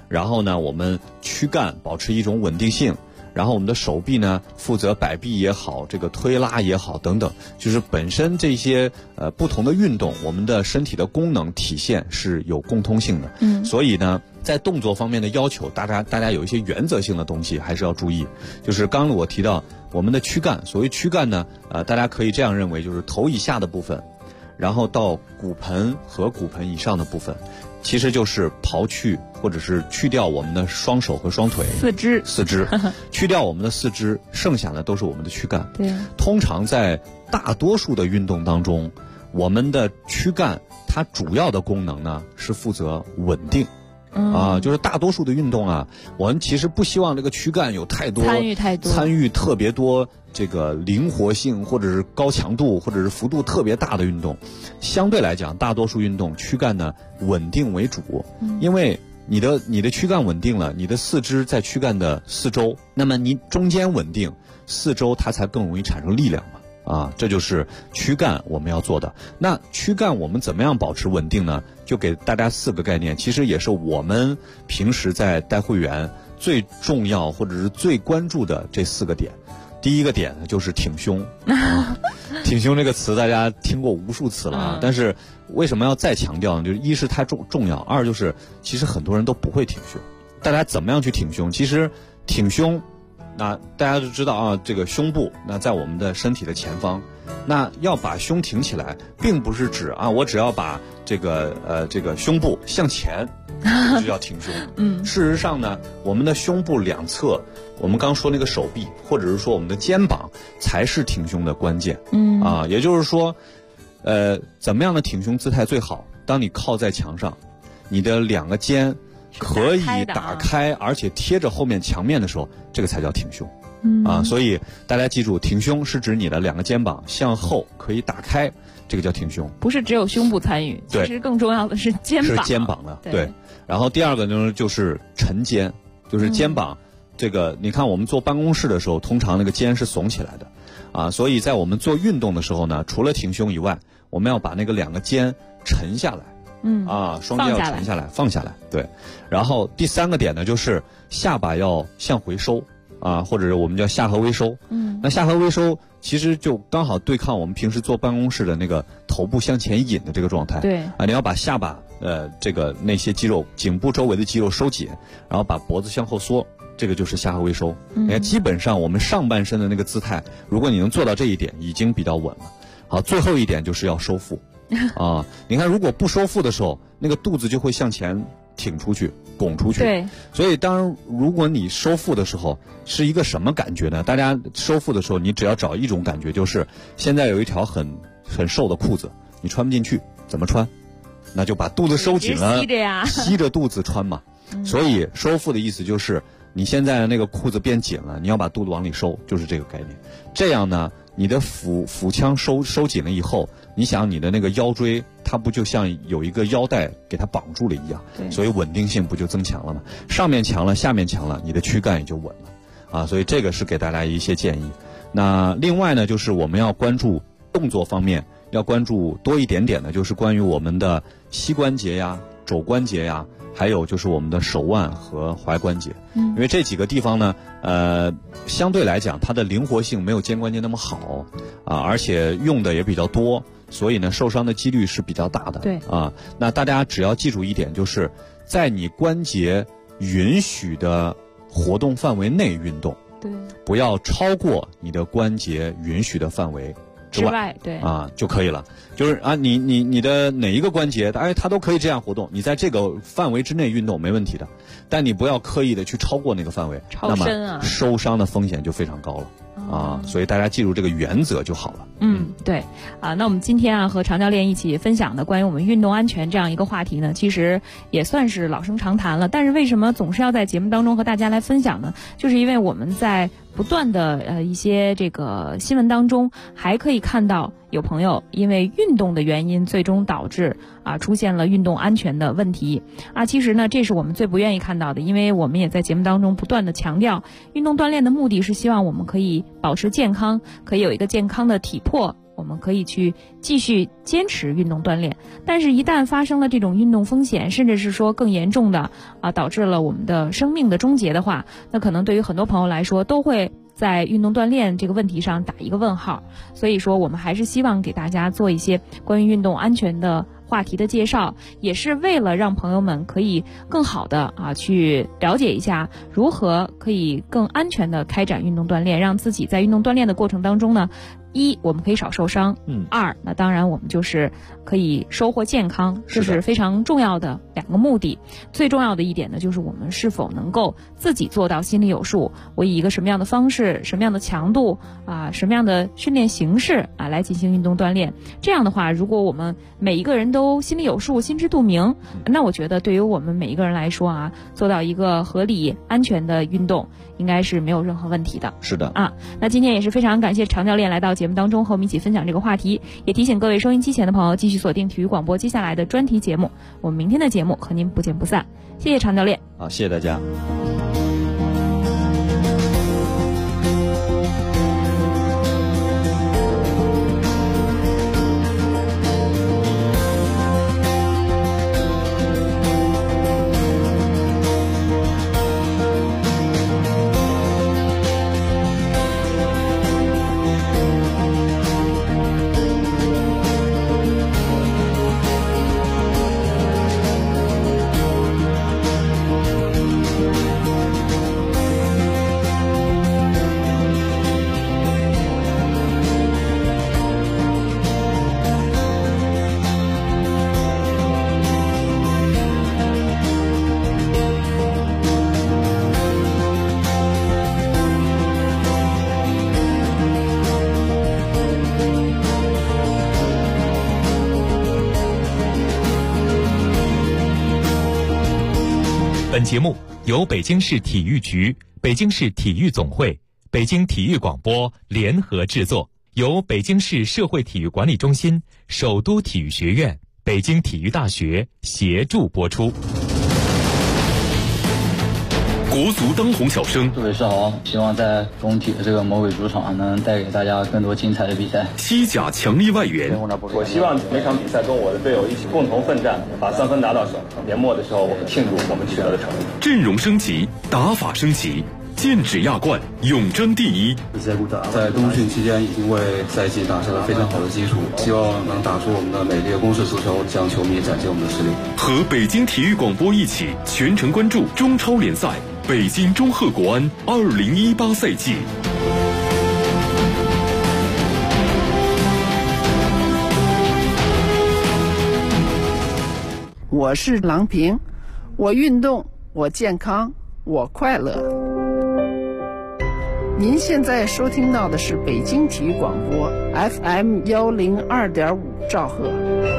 然后呢，我们躯干保持一种稳定性。然后我们的手臂呢，负责摆臂也好，这个推拉也好等等，就是本身这些不同的运动，我们的身体的功能体现是有共通性的。所以呢，在动作方面的要求，大家有一些原则性的东西还是要注意。就是刚刚我提到我们的躯干，所谓躯干呢，大家可以这样认为，就是头以下的部分，然后到骨盆和骨盆以上的部分。其实就是刨去或者是去掉我们的双手和双腿、四肢，去掉我们的四肢，剩下的都是我们的躯干。 对， 通常在大多数的运动当中，我们的躯干它主要的功能呢是负责稳定。就是大多数的运动啊，我们其实不希望这个躯干有太多参与特别多这个灵活性或者是高强度或者是幅度特别大的运动。相对来讲，大多数运动躯干呢稳定为主，因为你的躯干稳定了，你的四肢在躯干的四周，那么你中间稳定，四周它才更容易产生力量嘛。这就是躯干我们要做的。那躯干我们怎么样保持稳定呢？就给大家4个概念，其实也是我们平时在带会员最重要或者是最关注的这4个点。第一个点呢就是挺胸。挺胸这个词大家听过无数次了但是为什么要再强调呢？就是一是太重要，二就是其实很多人都不会挺胸。大家怎么样去挺胸？其实挺胸，那大家都知道这个胸部那在我们的身体的前方，那要把胸挺起来，并不是指我只要把这个胸部向前，就叫挺胸。事实上呢，我们的胸部两侧，我们刚说那个手臂，或者是说我们的肩膀，才是挺胸的关键。也就是说，怎么样的挺胸姿态最好？当你靠在墙上，你的2个肩可以打开，而且贴着后面墙面的时候，这个才叫挺胸。所以大家记住，挺胸是指你的2个肩膀向后可以打开，这个叫挺胸。 不是只有胸部参与，其实更重要的是肩膀。 是肩膀的，对。然后第2个呢就是沉肩，就是肩膀。这个你看我们坐办公室的时候，通常那个肩是耸起来的，所以在我们做运动的时候呢，除了挺胸以外，我们要把那个2个肩沉下来。双肩要沉下来，放下来，对。然后第3个点呢，就是下巴要向回收或者我们叫下颌微收。那下颌微收其实就刚好对抗我们平时坐办公室的那个头部向前引的这个状态。 对你要把下巴那些肌肉，颈部周围的肌肉收紧，然后把脖子向后缩，这个就是下颌微收。基本上我们上半身的那个姿态，如果你能做到这一点，已经比较稳了。好，最后一点就是要收腹。你看，如果不收腹的时候，那个肚子就会向前挺出去、拱出去。 对。 所以，如果你收腹的时候是一个什么感觉呢？大家收腹的时候，你只要找一种感觉，就是现在有一条很瘦的裤子，你穿不进去，怎么穿？那就把肚子收紧了，吸着肚子穿嘛。所以收腹的意思就是，你现在那个裤子变紧了，你要把肚子往里收，就是这个概念。这样呢，你的腹腔收紧了以后，你想你的那个腰椎，它不就像有一个腰带给它绑住了一样，所以稳定性不就增强了吗？上面强了，下面强了，你的躯干也就稳了所以这个是给大家一些建议。那另外呢，就是我们要关注动作方面，要关注多一点点的，就是关于我们的膝关节呀、肘关节呀，还有就是我们的手腕和踝关节。因为这几个地方呢，相对来讲它的灵活性没有肩关节那么好而且用的也比较多，所以呢受伤的几率是比较大的。 对那大家只要记住一点，就是在你关节允许的活动范围内运动， 对， 不要超过你的关节允许的范围之外， 对就可以了。就是你的哪一个关节，它都可以这样活动，你在这个范围之内运动没问题的，但你不要刻意的去超过那个范围， 超深那么受伤的风险就非常高了。所以大家记住这个原则就好了。 对那我们今天和常教练一起分享的关于我们运动安全这样一个话题呢，其实也算是老生常谈了。但是为什么总是要在节目当中和大家来分享呢？就是因为我们在不断的一些这个新闻当中，还可以看到有朋友因为运动的原因，最终导致出现了运动安全的问题其实呢，这是我们最不愿意看到的，因为我们也在节目当中不断的强调，运动锻炼的目的是希望我们可以保持健康，可以有一个健康的体魄， 我们可以去继续坚持运动锻炼。但是一旦发生了这种运动风险，甚至是说更严重的导致了我们的生命的终结的话，那可能对于很多朋友来说都会在运动锻炼这个问题上打一个问号。所以说我们还是希望给大家做一些关于运动安全的话题的介绍，也是为了让朋友们可以更好的去了解一下如何可以更安全的开展运动锻炼，让自己在运动锻炼的过程当中呢，一我们可以少受伤，二那当然我们就是可以收获健康，这是非常重要的两个目的。最重要的一点呢，就是我们是否能够自己做到心里有数，我以一个什么样的方式、什么样的强度什么样的训练形式来进行运动锻炼。这样的话，如果我们每一个人都心里有数、心知肚明，那我觉得对于我们每一个人来说做到一个合理、安全的运动，应该是没有任何问题的。 是的那今天也是非常感谢常教练来到节目当中和我们一起分享这个话题，也提醒各位收音机前的朋友继续锁定体育广播接下来的专题节目，我们明天的节目和您不见不散。谢谢常教练。 好，谢谢大家。 本节目由北京市体育局、北京市体育总会、北京体育广播联合制作，由北京市社会体育管理中心、首都体育学院、北京体育大学协助播出。 国足当红小生， 各位是好，希望在中体的这个魔鬼主场能带给大家更多精彩的比赛。 西甲强力外援， 我希望每场比赛跟我的队友一起共同奋战，把3分拿到手。年末的时候，我们庆祝我们取得的成绩。 阵容升级，打法升级，剑指亚冠，永争第一。 在冬训期间已经为赛季打下了非常好的基础，希望能打出我们的美丽的攻势足球，向球迷展现我们的实力。 和北京体育广播一起全程关注中超联赛北京中赫国安2018赛季。 我是郎平，我运动，我健康，我快乐。您现在收听到的是北京体育广播 FM 102.5兆赫。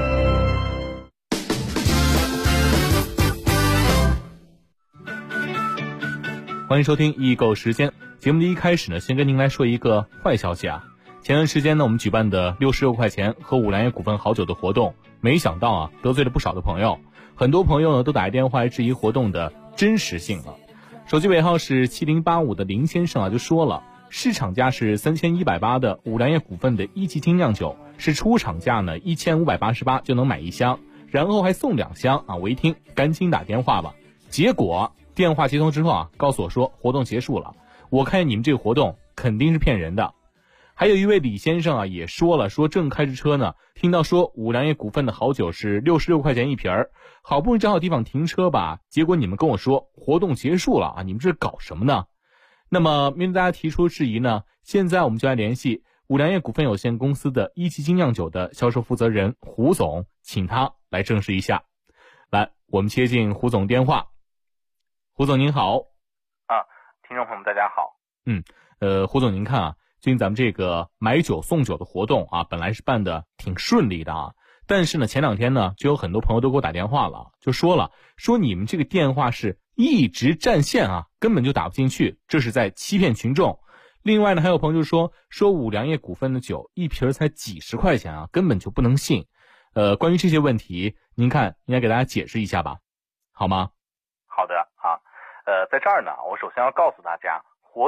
欢迎收听易购时间。节目的一开始呢，先跟您来说一个坏消息啊。前段时间呢，我们举办的66块钱喝五粮液股份好酒的活动，没想到得罪了不少的朋友。很多朋友呢都打电话来质疑活动的真实性了。手机尾号是7085的林先生就说了，市场价是3180的五粮液股份的一级精酿酒，是出厂价呢1588就能买1箱，然后还送2箱我一听赶紧打电话吧。结果电话接通之后告诉我说活动结束了，我看你们这个活动肯定是骗人的。还有一位李先生也说了，说正开着车呢，听到说五粮液股份的好酒是66块钱一瓶儿，好不容易找好地方停车吧，结果你们跟我说活动结束了你们这搞什么呢？那么面对大家提出质疑呢，现在我们就来联系五粮液股份有限公司的一级精酿酒的销售负责人胡总，请他来证实一下。来，我们接进胡总电话。胡总您好。 听众朋友们大家好。 胡总您看最近咱们这个买酒送酒的活动本来是办的挺顺利的但是呢前2天呢就有很多朋友都给我打电话了，就说你们这个电话是一直占线根本就打不进去，这是在欺骗群众。另外呢还有朋友就说五粮液股份的酒一瓶才几十块钱根本就不能信。关于这些问题您看应该给大家解释一下吧，好吗？ 好的在这儿呢我首先要告诉大家，活动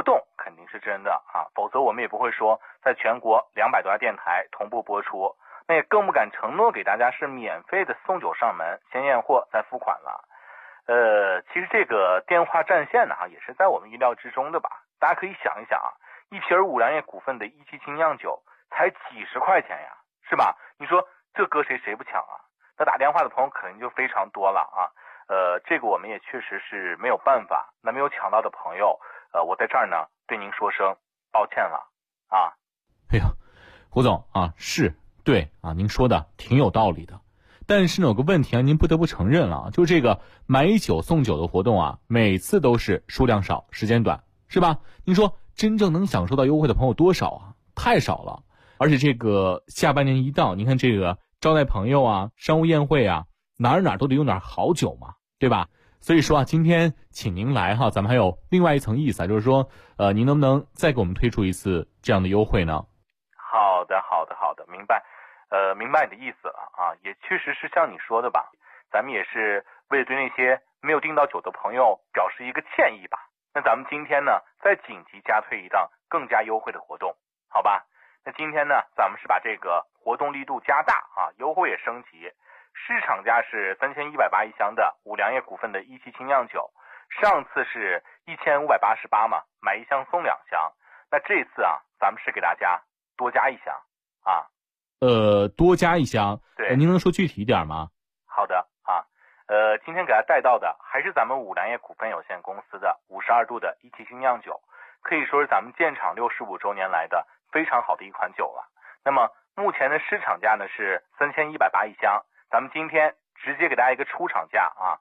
肯定是真的啊，否则我们也不会说在全国200多家电台同步播出，那也更不敢承诺给大家是免费的送酒上门，先验货再付款了。其实这个电话占线呢也是在我们意料之中的吧。大家可以想一想啊，一瓶五粮液股份的一期精酿酒才几十块钱呀，是吧？你说这搁谁不抢啊？那打电话的朋友肯定就非常多了啊。这个我们也确实是没有办法。那没有抢到的朋友，我在这儿呢对您说声抱歉了啊。 哎呀，胡总啊，是对啊，您说的挺有道理的。但是呢，有个问题啊，您不得不承认了，就这个买酒送酒的活动啊，每次都是数量少，时间短，是吧？您说真正能享受到优惠的朋友多少啊？太少了。而且这个下半年一到，您看这个招待朋友啊、商务宴会啊，哪都得用点好酒嘛，对吧？所以说啊，今天请您来哈，咱们还有另外一层意思啊，就是说，您能不能再给我们推出一次这样的优惠呢？ 好的，明白。明白你的意思了啊，也确实是像你说的吧，咱们也是为了对那些没有订到酒的朋友表示一个歉意吧。那咱们今天呢，再紧急加推一档更加优惠的活动，好吧？那今天呢，咱们是把这个活动力度加大啊，优惠也升级。市场价是3180一箱的五粮液股份的一期精酿酒，上次是1588嘛，买一箱送2箱。那这次啊，咱们是给大家多加一箱啊。 多加一箱， 对， 您能说具体一点吗？ 好的啊，今天给大家带到的还是咱们五粮液股份有限公司的52度的一期精酿酒，可以说是咱们建厂65周年来的非常好的一款酒了。那么目前的市场价呢是3180一箱，咱们今天直接给大家一个出厂价啊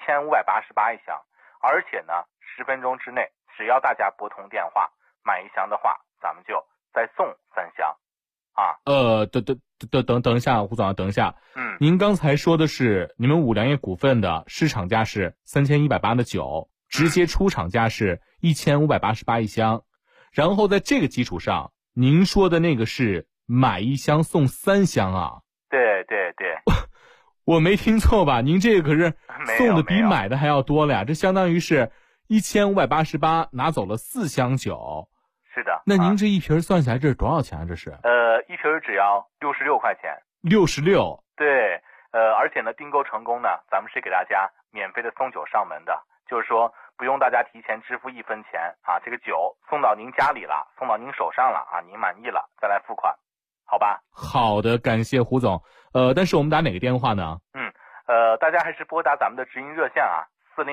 ，1588一箱，而且呢10分钟之内，只要大家拨通电话买一箱的话，咱们就再送3箱。啊， 等一下，胡总啊，等一下，您刚才说的是你们五粮液股份的市场价是3180的酒，直接出厂价是1588一箱，然后在这个基础上，您说的那个是买一箱送3箱啊？ 对， 我没听错吧？您这个可是送的比买的还要多了呀，这相当于是1588拿走了4箱酒。 是的， 那您这一瓶算下来这是多少钱啊？这是一瓶只要66块钱。 66？ 对，而且呢，订购成功呢，咱们是给大家免费的送酒上门的，就是说不用大家提前支付1分钱啊，这个酒送到您家里了，送到您手上了啊，您满意了再来付款，好吧？ 好的，感谢胡总。但是我们打哪个电话呢？ 大家还是拨打咱们的直营热线啊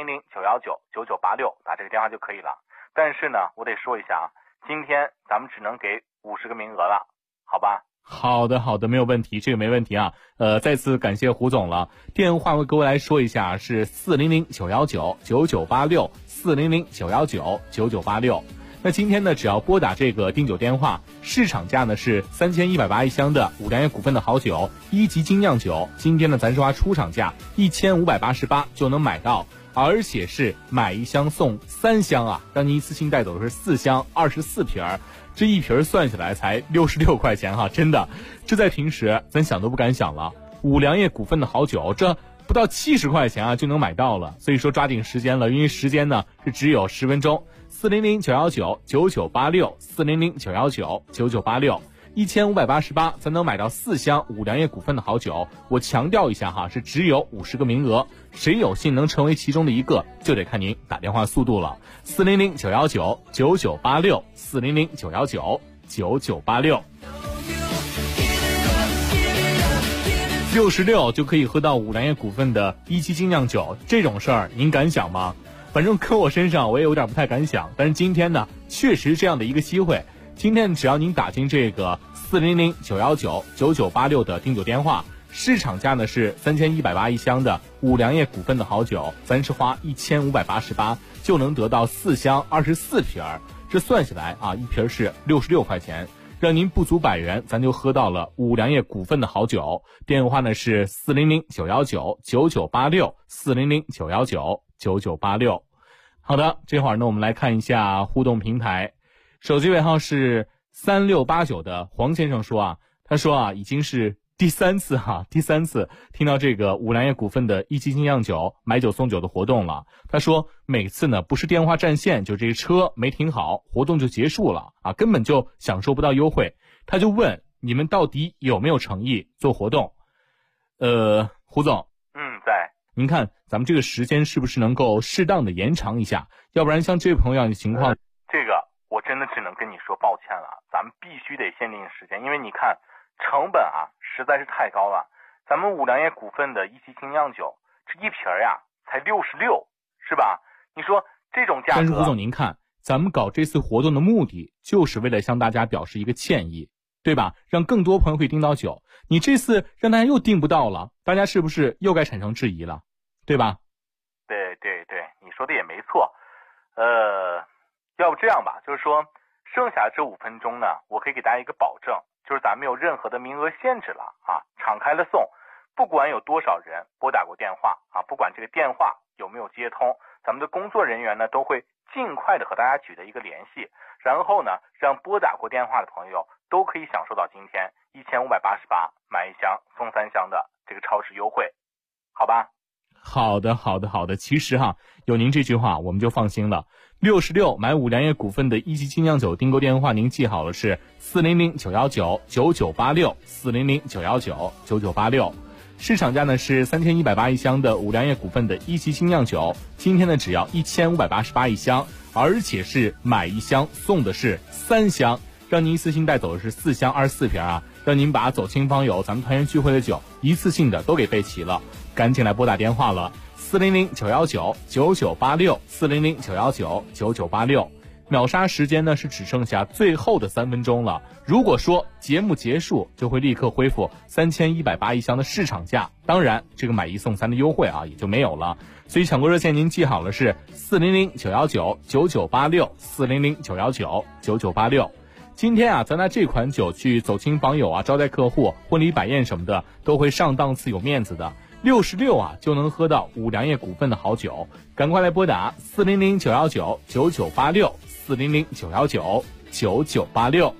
，400-919-9986，打这个电话就可以了。但是呢，我得说一下啊，今天咱们只能给50个名额了，好吧？ 好的，没有问题，这个没问题啊。再次感谢胡总了。电话我各位来说一下，是400-919-9986 400-919-9986。那今天呢，只要拨打这个订酒电话，市场价呢是3180一箱的五粮液股份的好酒1级精酿酒，今天呢咱是花出厂价1588就能买到。而且是买一箱送3箱啊，让您一次性带走的是4箱24瓶，这一瓶算下来才66块钱哈，真的，这在平时咱想都不敢想了。五粮液股份的好酒，这不到70块钱啊就能买到了，所以说抓紧时间了，因为时间呢是只有10分钟。400-919-9986 400-919-9986 1588才能买到4箱五粮液股份的好酒。我强调一下哈，是只有50个名额，谁有幸能成为其中的一个，就得看您打电话速度了。400-919-9986 400-919-9986 66就可以喝到五粮液股份的1期精酿酒，这种事儿您敢想吗？反正搁我身上我也有点不太敢想，但是今天呢确实这样的一个机会。今天只要您打进这个400-919-9986的订酒电话，市场价呢是3180一箱的五粮液股份的好酒，咱是花1588就能得到4箱24瓶，这算下来啊，一瓶是66块钱，让您不足100元，咱就喝到了五粮液股份的好酒。电话呢是400-919-9986 400-919-9986。好的，这会儿呢我们来看一下互动平台。手机尾号是3689的黄先生说啊，他说啊，已经是第三次听到这个五粮液股份的一期精酿酒买酒送酒的活动了。他说每次呢不是电话占线，就这个车没停好，活动就结束了啊，根本就享受不到优惠。他就问你们到底有没有诚意做活动？胡总， 在。 您看咱们这个时间是不是能够适当的延长一下？要不然像这位朋友样的情况， 这个我真的只能跟你说抱歉了，咱们必须得限定时间，因为你看成本啊实在是太高了。咱们五粮液股份的一期精酿酒，这一瓶呀才66，是吧？你说这种价格。 但是胡总您看，咱们搞这次活动的目的就是为了向大家表示一个歉意，对吧？让更多朋友可以订到酒。你这次让大家又订不到了，大家是不是又该产生质疑了，对吧？ 对，你说的也没错。要不这样吧，就是说剩下这5分钟呢，我可以给大家一个保证，就是咱们没有任何的名额限制了啊，敞开了送，不管有多少人拨打过电话啊，不管这个电话有没有接通，咱们的工作人员呢都会尽快的和大家取得一个联系，然后呢让拨打过电话的朋友都可以享受到今天1588买1箱送3箱的这个超市优惠，好吧？ 好的。其实有您这句话我们就放心了。66买五粮液股份的一期精酿酒订购电话您记好了，是400-919-9986 400-919-9986。市场价呢是3180一箱的五粮液股份的一期精酿酒，今天呢只要1588一箱，而且是买1箱送的是3箱，让您一次性带走的是4箱24瓶啊，让您把走亲访友咱们团圆聚会的酒一次性的都给备齐了。赶紧来拨打电话了，400-919-9986 400-919-9986。秒杀时间呢是只剩下最后的3分钟了，如果说节目结束就会立刻恢复3180一箱的市场价，当然这个买1送3的优惠也就没有了。所以抢购热线您记好了，是400-919-9986 400-919-9986。今天咱拿这款酒去走亲访友招待客户、婚礼摆宴什么的都会上档次有面子的。66就能喝到五粮液股份的好酒，赶快来拨打400-919-9986 400-919-9986。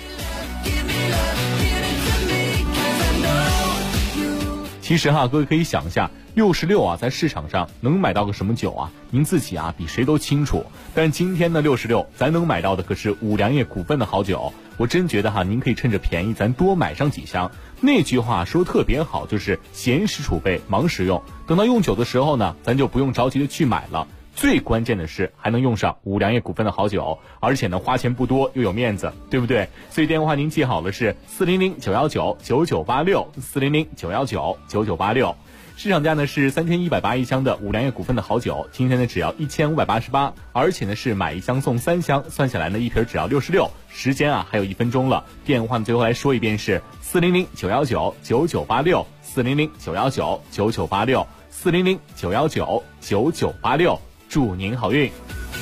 其实各位可以想一下，66在市场上能买到个什么酒啊？您自己比谁都清楚。但是今天的66咱能买到的可是五粮液股份的好酒，我真觉得您可以趁着便宜咱多买上几箱。那句话说特别好，就是闲时储备，忙时用。等到用酒的时候呢，咱就不用着急的去买了。最关键的是还能用上五粮液股份的好酒，而且呢花钱不多又有面子，对不对？所以电话您记好了，是400-919-9986 400-919-9986。市场价呢是3180一箱的五粮液股份的好酒，今天呢只要1588，而且呢是买1箱送3箱，算下来呢一瓶只要66。时间还有1分钟了，电话呢最后来说一遍是400-919-9986 400-919-9986 400-919-9986。祝您好运。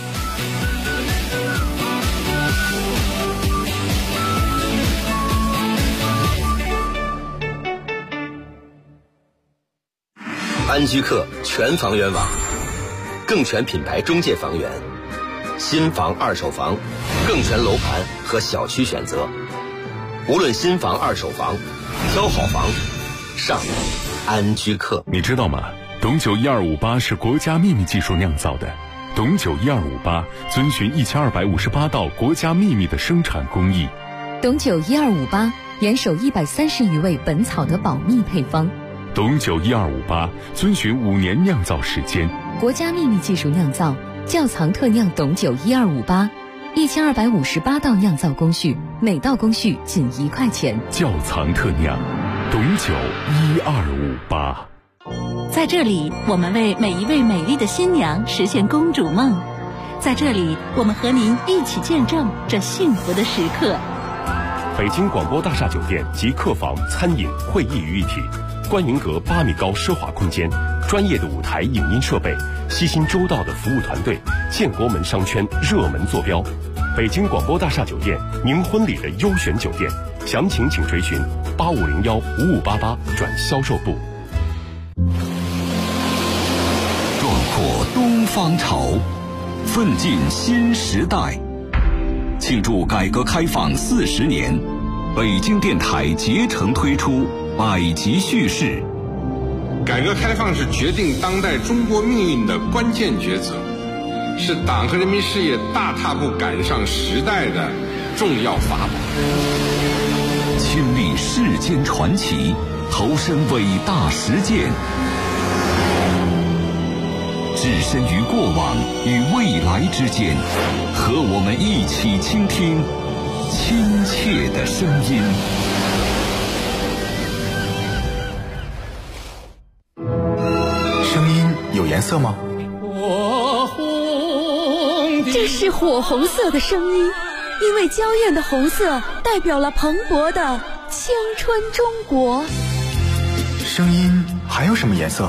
安居客全房源网，更全品牌中介房源，新房二手房，更全楼盘和小区选择。无论新房二手房，挑好房上安居客。 你知道吗？董酒1258是国家秘密技术酿造的。董酒1258遵循1258道国家秘密的生产工艺。 董酒1258严守130余位本草的保密配方。 董酒1258遵循5年酿造时间， 国家秘密技术酿造，窖藏特酿董酒1258，1258道酿造工序，每道工序仅1块钱。 窖藏特酿，董酒1258。 在这里，我们为每一位美丽的新娘实现公主梦。在这里，我们和您一起见证这幸福的时刻。 北京广播大厦酒店集客房、餐饮、会议于一体，观云阁8米高奢华空间，专业的舞台影音设备，悉心周到的服务团队，建国门商圈热门坐标。北京广播大厦酒店，您婚礼的优选酒店，详情请垂询8501-5588转销售部。 壮阔东方潮，奋进新时代。庆祝改革开放40年，北京电台竭诚推出百集叙事。 改革开放是决定当代中国命运的关键抉择，是党和人民事业大踏步赶上时代的重要法宝。 亲历世间传奇，投身伟大实践，置身于过往与未来之间，和我们一起倾听亲切的声音。 声音有颜色吗？ 这是火红色的声音，因为娇艳的红色代表了蓬勃的青春中国。 声音还有什么颜色？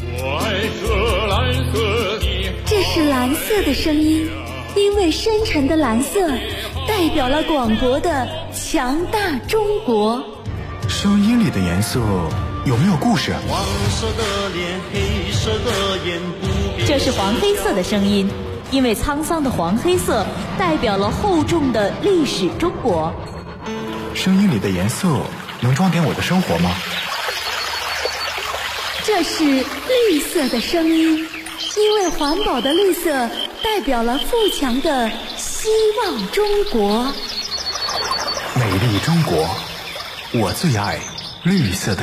这是蓝色的声音，因为深沉的蓝色代表了广博的强大中国。 声音里的颜色有没有故事？ 黄色的脸，黑色的眼，不变。 这是黄黑色的声音，因为沧桑的黄黑色代表了厚重的历史中国。 声音里的颜色能装点我的生活吗？ 这是绿色的声音，因为环保的绿色代表了富强的希望中国。 美丽中国，我最爱绿色的